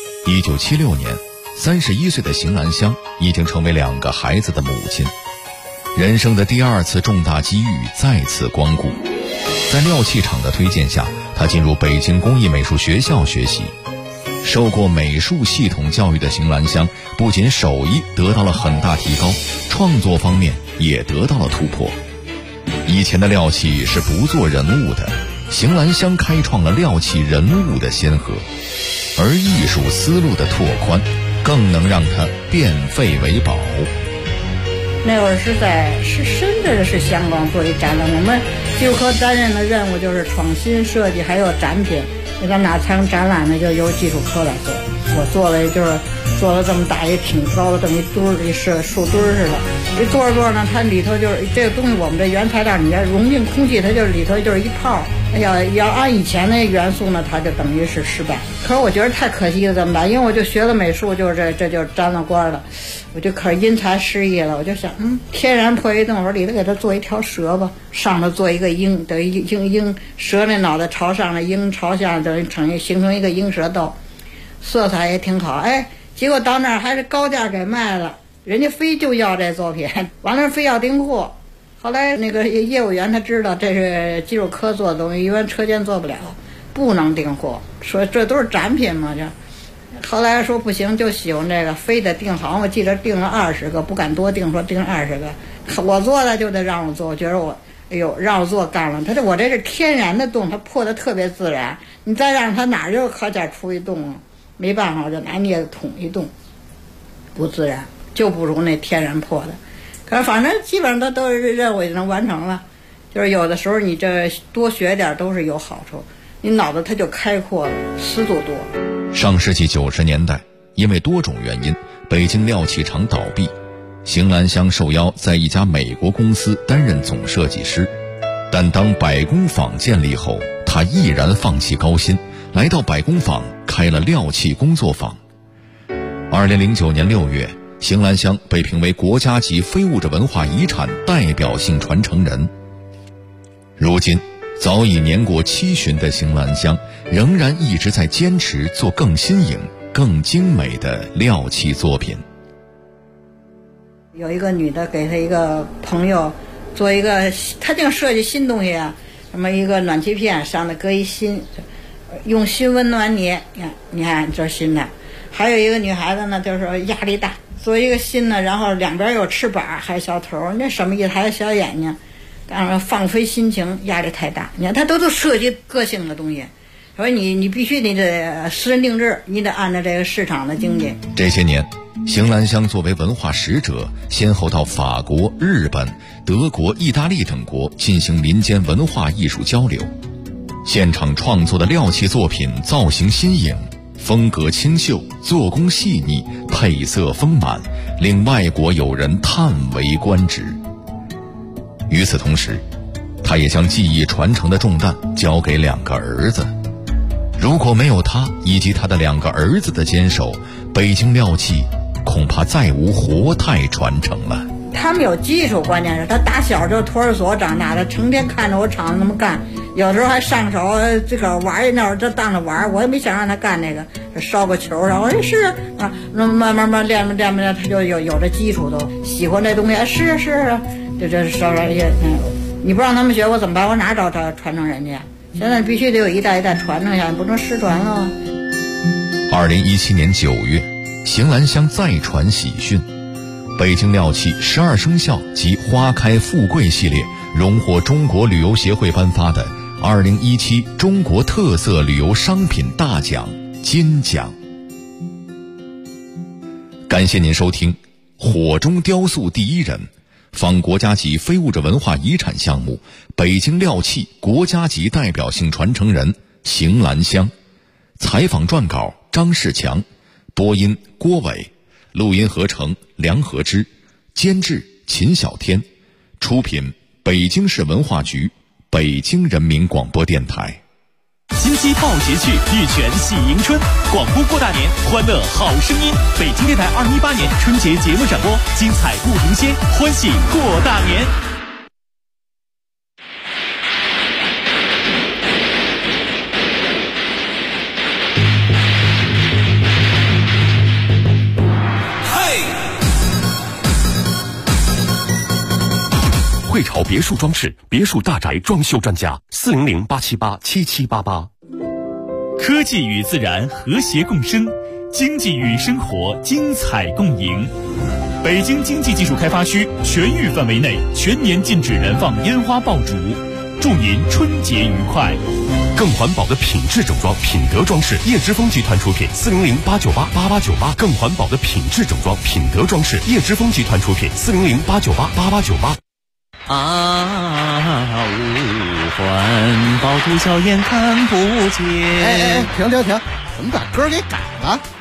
？1976年，31岁的邢兰香已经成为2个孩子的母亲，人生的第2次重大机遇再次光顾。在料器厂的推荐下，他进入北京工艺美术学校学习。受过美术系统教育的邢兰香不仅手艺得到了很大提高，创作方面也得到了突破。以前的料器是不做人物的，邢兰香开创了料器人物的先河，而艺术思路的拓宽更能让他变废为宝。 那会儿是深圳是香港做一展览，我们技术科担任的任务就是创新设计还有展品。你到哪参展览呢，就由技术科来做。我做了这么大也挺高的，等于墩儿一树墩儿似的。一做着呢，它里头就是这个东西，我们这原材料你要融进空气，它就是里头就是一泡。 要按以前那元素呢，它就等于是失败。可是我觉得太可惜了，怎么办？因为我就学了美术，就是这就沾了光了，我就可是因材施艺了。我就想，天然破一洞，我说里头给它做一条蛇吧，上头做一个鹰，等于鹰蛇那脑袋朝上，那鹰朝下，等于形成一个鹰蛇斗，色彩也挺好。结果到那儿还是高价给卖了，人家非就要这作品，完了非要订货。后来那个业务员他知道这是技术科做的东西，一般车间做不了，不能订货，说这都是展品嘛。这后来说不行，就喜欢这个，非得订，好像我记得订了20个，不敢多订，说订20个，我做的就得让我做。我觉得我让我做干了，我这是天然的洞，它破的特别自然，你再让它哪就靠点出一洞啊，没办法，我就拿镊子捅一洞，不自然，就不如那天然破的。可是反正基本上都是任务已经完成了，就是有的时候你这多学点都是有好处，你脑子它就开阔了，思路多。 上世纪90年代，因为多种原因，北京料器厂倒闭，邢兰香受邀在一家美国公司担任总设计师。但当百工坊建立后，他毅然放弃高薪，来到百工坊开了料器工作坊。2009年6月，邢兰香被评为国家级非物质文化遗产代表性传承人。如今早已年过70的邢兰香仍然一直在坚持做更新颖、更精美的料器作品。 有一个女的给她一个朋友做一个，她净设计新东西啊，什么一个暖气片上面搁一心，用心温暖你，你看这是新的。还有一个女孩子呢，就是压力大，做一个心呢，然后两边有翅膀还有小头，那什么意思？还有小眼睛，放飞心情，压力太大。你看他都设计个性的东西，所以你必须得私人定制，你得按照这个市场的经济。 这些年，邢兰香作为文化使者，先后到法国、日本、德国、意大利等国进行民间文化艺术交流。现场创作的料器作品造型新颖，风格清秀，做工细腻，配色丰满，令外国友人叹为观止。与此同时，他也将技艺传承的重担交给2个儿子。如果没有他以及他的2个儿子的坚守，北京料器恐怕再无活态传承了。 他们有技术，关键是他打小就托儿所长大的，成天看着我厂子那么干，有时候还上手自个儿玩，那会儿就当着玩，我也没想让他干那个，烧个球，然后是啊，那慢慢练，他就有这基础，都喜欢这东西，是啊，这烧也，你不让他们学我怎么办？我哪找传承人家？现在必须得有一代一代传承下，不能失传了。 2017年9月，邢兰香再传喜讯，北京料器12生肖及花开富贵系列荣获中国旅游协会颁发的2017中国特色旅游商品大奖金奖。感谢您收听火中雕塑第一人，访国家级非物质文化遗产项目北京料器国家级代表性传承人邢兰香。采访撰稿张世强，播音郭伟，录音合成梁和之，监制秦小天，出品北京市文化局，北京人民广播电台。 金鸡报捷趣，玉泉喜迎春，广播过大年，欢乐好声音。北京电台2018年春节节目展播，精彩不停歇，欢喜过大年。 汇潮别墅装饰，别墅大宅装修专家，400-878-7788。 科技与自然和谐共生，经济与生活精彩共赢。北京经济技术开发区全域范围内全年禁止燃放烟花爆竹，祝您春节愉快。 更环保的品质整装，品德装饰，叶之峰集团出品，400-898-8898。更环保的品质整装，品德装饰，叶之峰集团出品，400-898-8898。 环保毒硝烟看不见。 停！怎么把歌给改了？